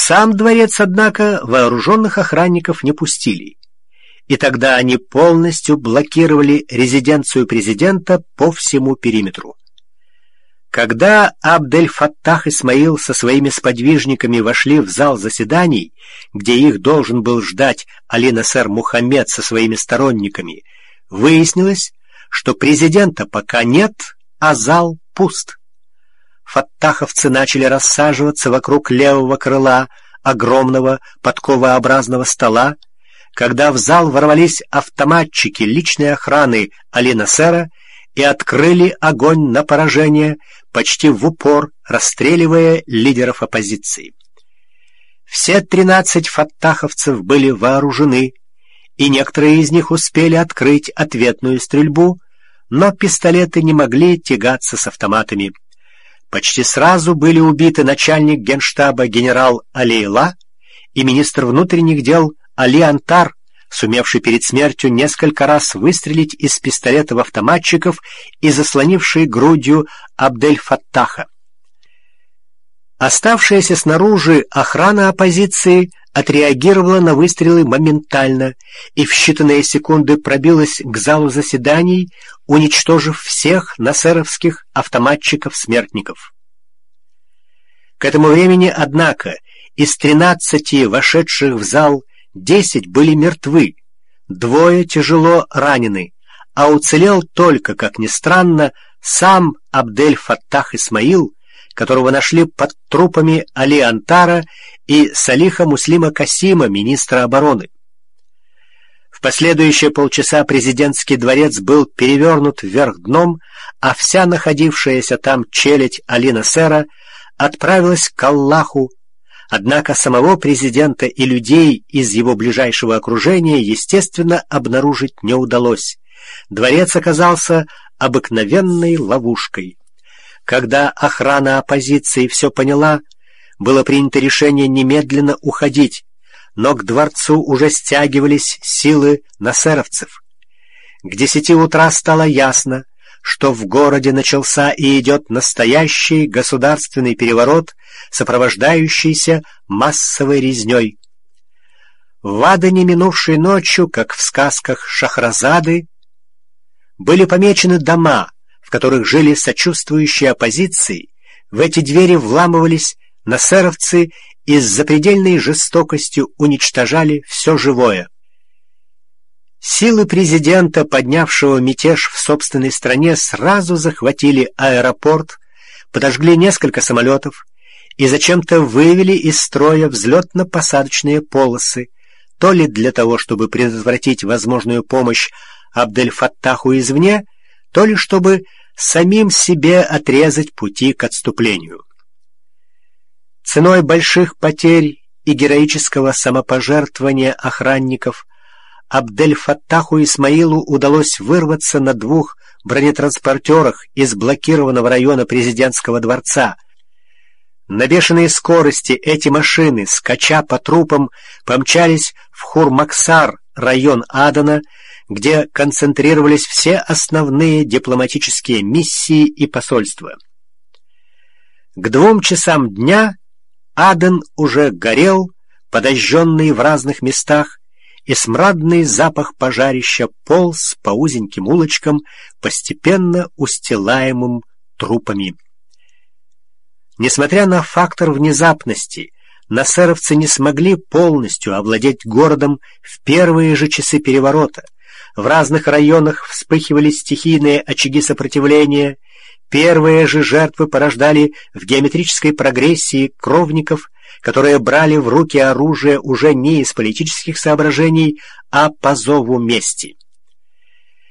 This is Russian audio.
сам дворец, однако, вооруженных охранников не пустили, и тогда они полностью блокировали резиденцию президента по всему периметру. Когда Абдель-Фаттах Исмаил со своими сподвижниками вошли в зал заседаний, где их должен был ждать Али-Насер Мухаммед со своими сторонниками, выяснилось, что президента пока нет, а зал пуст. Фаттаховцы начали рассаживаться вокруг левого крыла огромного подковообразного стола, когда в зал ворвались автоматчики личной охраны Али-Насера и открыли огонь на поражение, почти в упор расстреливая лидеров оппозиции. Все 13 фаттаховцев были вооружены, и некоторые из них успели открыть ответную стрельбу, но пистолеты не могли тягаться с автоматами. Почти сразу были убиты начальник генштаба генерал Алейла и министр внутренних дел Али Антар, сумевший перед смертью несколько раз выстрелить из пистолетов автоматчиков и заслонивший грудью Абдель-Фаттаха. Оставшаяся снаружи охрана оппозиции отреагировала на выстрелы моментально и в считанные секунды пробилась к залу заседаний, уничтожив всех насеровских автоматчиков-смертников. К этому времени, однако, из 13 вошедших в зал 10 были мертвы, 2 тяжело ранены, а уцелел только, как ни странно, сам Абдель-Фаттах Исмаил, которого нашли под трупами Али Антара и Салиха Муслима Касима, министра обороны. В последующие полчаса президентский дворец был перевернут вверх дном, а вся находившаяся там челядь Али-Насера отправилась к Аллаху. Однако самого президента и людей из его ближайшего окружения, естественно, обнаружить не удалось. Дворец оказался обыкновенной ловушкой. Когда охрана оппозиции все поняла, было принято решение немедленно уходить, но к дворцу уже стягивались силы насеровцев. К 10 утра стало ясно, что в городе начался и идет настоящий государственный переворот, сопровождающийся массовой резней. В Адане минувшей ночью, как в сказках Шахразады, были помечены дома, в которых жили сочувствующие оппозиции. В эти двери вламывались насеровцы и с запредельной жестокостью уничтожали все живое. Силы президента, поднявшего мятеж в собственной стране, сразу захватили аэропорт, подожгли несколько самолетов и зачем-то вывели из строя взлетно-посадочные полосы, то ли для того, чтобы предотвратить возможную помощь Абдель-Фаттаху извне, то ли чтобы самим себе отрезать пути к отступлению. Ценой больших потерь и героического самопожертвования охранников Абдель-Фаттаху Исмаилу удалось вырваться на 2 бронетранспортерах из блокированного района президентского дворца. На бешеной скорости эти машины, скача по трупам, помчались в Хур-Максар, район Адана, где концентрировались все основные дипломатические миссии и посольства. К 2 часам дня Аден уже горел, подожженный в разных местах, и смрадный запах пожарища полз по узеньким улочкам, постепенно устилаемым трупами. Несмотря на фактор внезапности, насеровцы не смогли полностью овладеть городом в первые же часы переворота. В разных районах вспыхивали стихийные очаги сопротивления. Первые же жертвы порождали в геометрической прогрессии кровников, которые брали в руки оружие уже не из политических соображений, а по зову мести.